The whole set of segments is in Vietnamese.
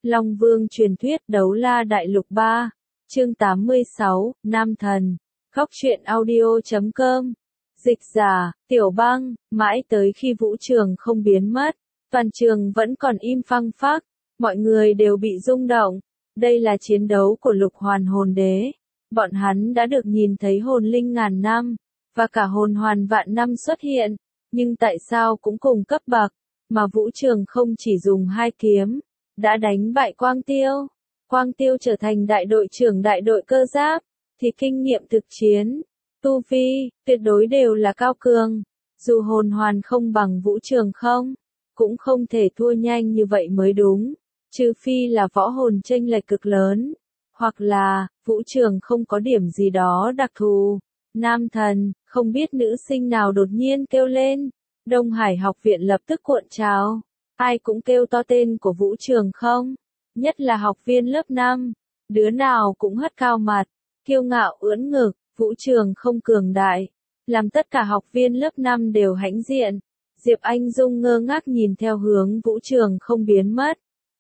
Long Vương truyền thuyết Đấu La Đại Lục 3, chương 86, Nam Thần, Góc truyện audio.com, dịch giả, Tiểu Băng, mãi tới khi vũ trường không biến mất, toàn trường vẫn còn im phăng phắc, mọi người đều bị rung động, đây là chiến đấu của Lục Hoàn Hồn Đế, bọn hắn đã được nhìn thấy hồn linh ngàn năm, và cả hồn hoàn vạn năm xuất hiện, nhưng tại sao cũng cùng cấp bậc, mà vũ trường không chỉ dùng 2 kiếm, đã đánh bại Quang Tiêu. Quang Tiêu trở thành đại đội trưởng đại đội cơ giáp, thì kinh nghiệm thực chiến, tu vi, tuyệt đối đều là cao cường. Dù hồn hoàn không bằng vũ trường không, cũng không thể thua nhanh như vậy mới đúng, trừ phi là võ hồn chênh lệch cực lớn, hoặc là, vũ trường không có điểm gì đó đặc thù. Nam thần, không biết nữ sinh nào đột nhiên kêu lên, Đông Hải học viện lập tức cuộn trào. Ai cũng kêu to tên của vũ trường không, nhất là học viên lớp 5, đứa nào cũng hất cao mặt, kiêu ngạo ưỡn ngực, vũ trường không cường đại, làm tất cả học viên lớp 5 đều hãnh diện. Diệp Anh Dung ngơ ngác nhìn theo hướng vũ trường không biến mất.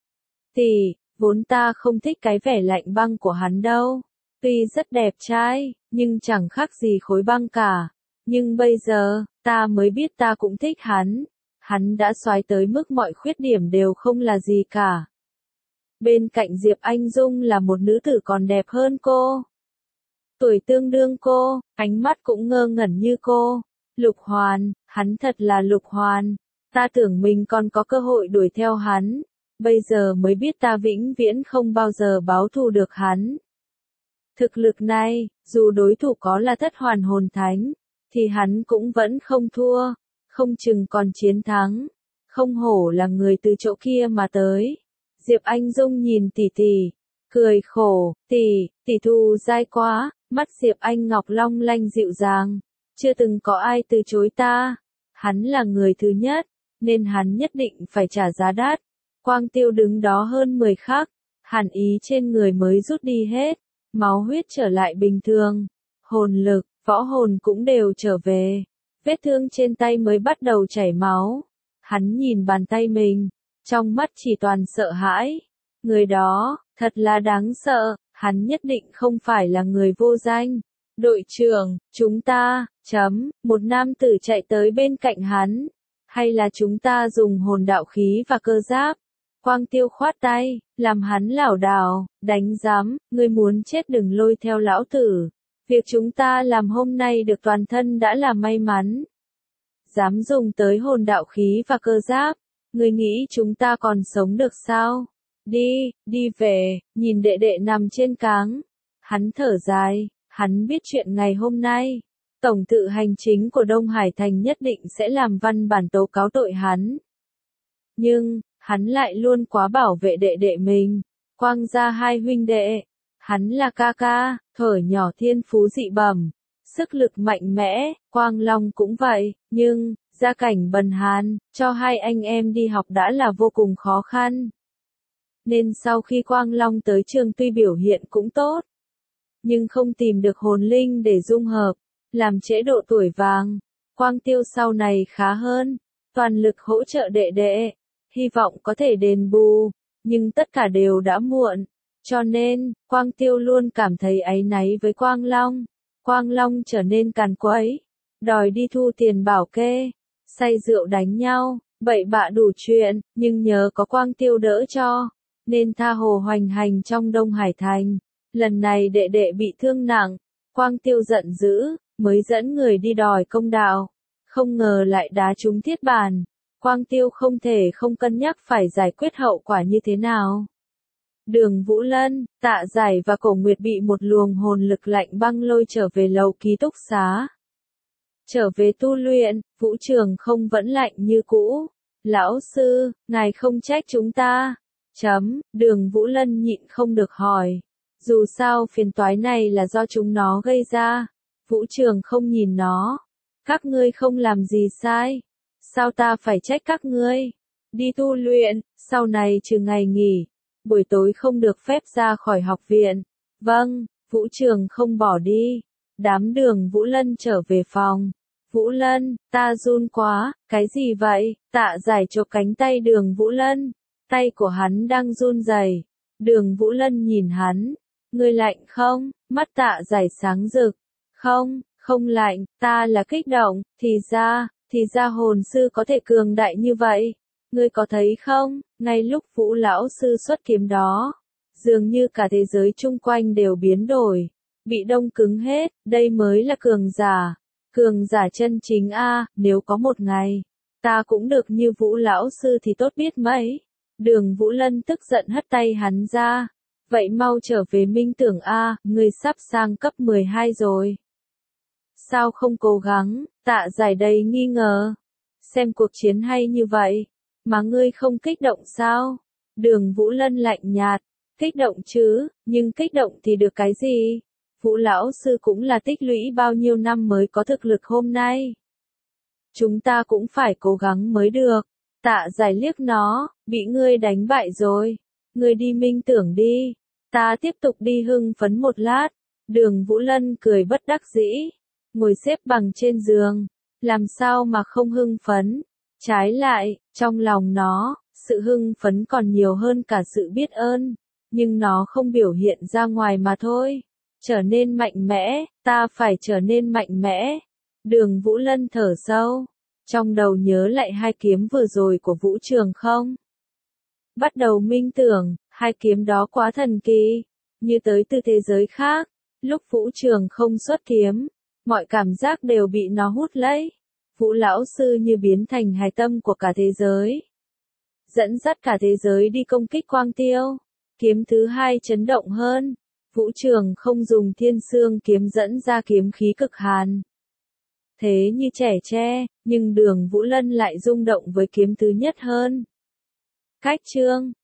Thì, vốn ta không thích cái vẻ lạnh băng của hắn đâu, tuy rất đẹp trai, nhưng chẳng khác gì khối băng cả, nhưng bây giờ, ta mới biết ta cũng thích hắn. Hắn đã xoái tới mức mọi khuyết điểm đều không là gì cả. Bên cạnh Diệp Anh Dung là một nữ tử còn đẹp hơn cô. Tuổi tương đương cô, ánh mắt cũng ngơ ngẩn như cô. Lục Hoàn, hắn thật là Lục Hoàn. Ta tưởng mình còn có cơ hội đuổi theo hắn. Bây giờ mới biết ta vĩnh viễn không bao giờ báo thù được hắn. Thực lực này, dù đối thủ có là Thất Hoàn Hồn Thánh, thì hắn cũng vẫn không thua. Không chừng còn chiến thắng, không hổ là người từ chỗ kia mà tới. Diệp Anh Dung nhìn tỷ tỷ, cười khổ, tỷ thù dai quá, mắt Diệp Anh Ngọc long lanh dịu dàng, chưa từng có ai từ chối ta, hắn là người thứ nhất, nên hắn nhất định phải trả giá đắt. Quang Tiêu đứng đó hơn 10 khắc, hàn ý trên người mới rút đi hết, máu huyết trở lại bình thường, hồn lực, võ hồn cũng đều trở về. Vết thương trên tay mới bắt đầu chảy máu. Hắn nhìn bàn tay mình, trong mắt chỉ toàn sợ hãi. Người đó, thật là đáng sợ, hắn nhất định không phải là người vô danh. Đội trưởng, chúng ta, một nam tử chạy tới bên cạnh hắn. Hay là chúng ta dùng hồn đạo khí và cơ giáp? Quang Tiêu khoát tay, làm hắn lảo đảo, đánh giám, ngươi muốn chết đừng lôi theo lão tử. Việc chúng ta làm hôm nay được toàn thân đã là may mắn. Dám dùng tới hồn đạo khí và cơ giáp, ngươi nghĩ chúng ta còn sống được sao? Đi về, nhìn đệ đệ nằm trên cáng. Hắn thở dài, hắn biết chuyện ngày hôm nay. Tổng tự hành chính của Đông Hải Thành nhất định sẽ làm văn bản tố cáo tội hắn. Nhưng, hắn lại luôn quá bảo vệ đệ đệ mình. Quang gia hai huynh đệ. Hắn là ca ca, thuở nhỏ thiên phú dị bẩm, sức lực mạnh mẽ, Quang Long cũng vậy, nhưng, gia cảnh bần hàn, cho hai anh em đi học đã là vô cùng khó khăn. Nên sau khi Quang Long tới trường tuy biểu hiện cũng tốt, nhưng không tìm được hồn linh để dung hợp, làm trễ độ tuổi vàng. Quang Tiêu sau này khá hơn, toàn lực hỗ trợ đệ đệ, hy vọng có thể đền bù, nhưng tất cả đều đã muộn. Cho nên, Quang Tiêu luôn cảm thấy áy náy với Quang Long. Quang Long trở nên càn quấy, đòi đi thu tiền bảo kê, say rượu đánh nhau, bậy bạ đủ chuyện, nhưng nhờ có Quang Tiêu đỡ cho, nên tha hồ hoành hành trong Đông Hải Thành. Lần này đệ đệ bị thương nặng, Quang Tiêu giận dữ, mới dẫn người đi đòi công đạo. Không ngờ lại đá trúng thiết bàn. Quang Tiêu không thể không cân nhắc phải giải quyết hậu quả như thế nào. Đường Vũ Lân, Tạ Giải và Cổ Nguyệt bị một luồng hồn lực lạnh băng lôi trở về lầu ký túc xá. Trở về tu luyện, vũ trường không vẫn lạnh như cũ. Lão sư, ngài không trách chúng ta. Đường Vũ Lân nhịn không được hỏi. Dù sao phiền toái này là do chúng nó gây ra. Vũ trường không nhìn nó. Các ngươi không làm gì sai. Sao ta phải trách các ngươi? Đi tu luyện, sau này trừ ngày nghỉ. Buổi tối không được phép ra khỏi học viện. Vâng, Vũ trường không bỏ đi. Đám Đường Vũ Lân trở về phòng. Vũ Lân, ta run quá, cái gì vậy? Tạ Giải chộp cánh tay Đường Vũ Lân. Tay của hắn đang run rẩy. Đường Vũ Lân nhìn hắn. Ngươi lạnh không? Mắt Tạ Giải sáng rực. Không, không lạnh, ta là kích động, thì ra hồn sư có thể cường đại như vậy. Ngươi có thấy không, ngay lúc Vũ lão sư xuất kiếm đó, dường như cả thế giới chung quanh đều biến đổi, bị đông cứng hết, đây mới là cường giả chân chính a, nếu có một ngày, ta cũng được như Vũ lão sư thì tốt biết mấy. Đường Vũ Lân tức giận hất tay hắn ra. Vậy mau trở về minh tưởng a, ngươi sắp sang cấp 12 rồi. Sao không cố gắng, Tạ Giải đầy nghi ngờ. Xem cuộc chiến hay như vậy, mà ngươi không kích động sao? Đường Vũ Lân lạnh nhạt, kích động chứ, nhưng kích động thì được cái gì? Vũ lão sư cũng là tích lũy bao nhiêu năm mới có thực lực hôm nay. Chúng ta cũng phải cố gắng mới được. Tạ Giải liếc nó, bị ngươi đánh bại rồi. Ngươi đi minh tưởng đi. Ta tiếp tục đi hưng phấn một lát. Đường Vũ Lân cười bất đắc dĩ. Ngồi xếp bằng trên giường. Làm sao mà không hưng phấn? Trái lại, trong lòng nó, sự hưng phấn còn nhiều hơn cả sự biết ơn. Nhưng nó không biểu hiện ra ngoài mà thôi. Trở nên mạnh mẽ, ta phải trở nên mạnh mẽ. Đường Vũ Lân thở sâu. Trong đầu nhớ lại hai kiếm vừa rồi của Vũ Trường không? Bắt đầu minh tưởng, hai kiếm đó quá thần kỳ, như tới từ thế giới khác. Lúc Vũ Trường không xuất kiếm, mọi cảm giác đều bị nó hút lấy. Vũ lão sư như biến thành hài tâm của cả thế giới. Dẫn dắt cả thế giới đi công kích Quang Tiêu. Kiếm thứ hai chấn động hơn. Vũ Trường không dùng thiên xương kiếm dẫn ra kiếm khí cực hàn. Thế như trẻ tre, nhưng Đường Vũ Lân lại rung động với kiếm thứ nhất hơn. Cách chương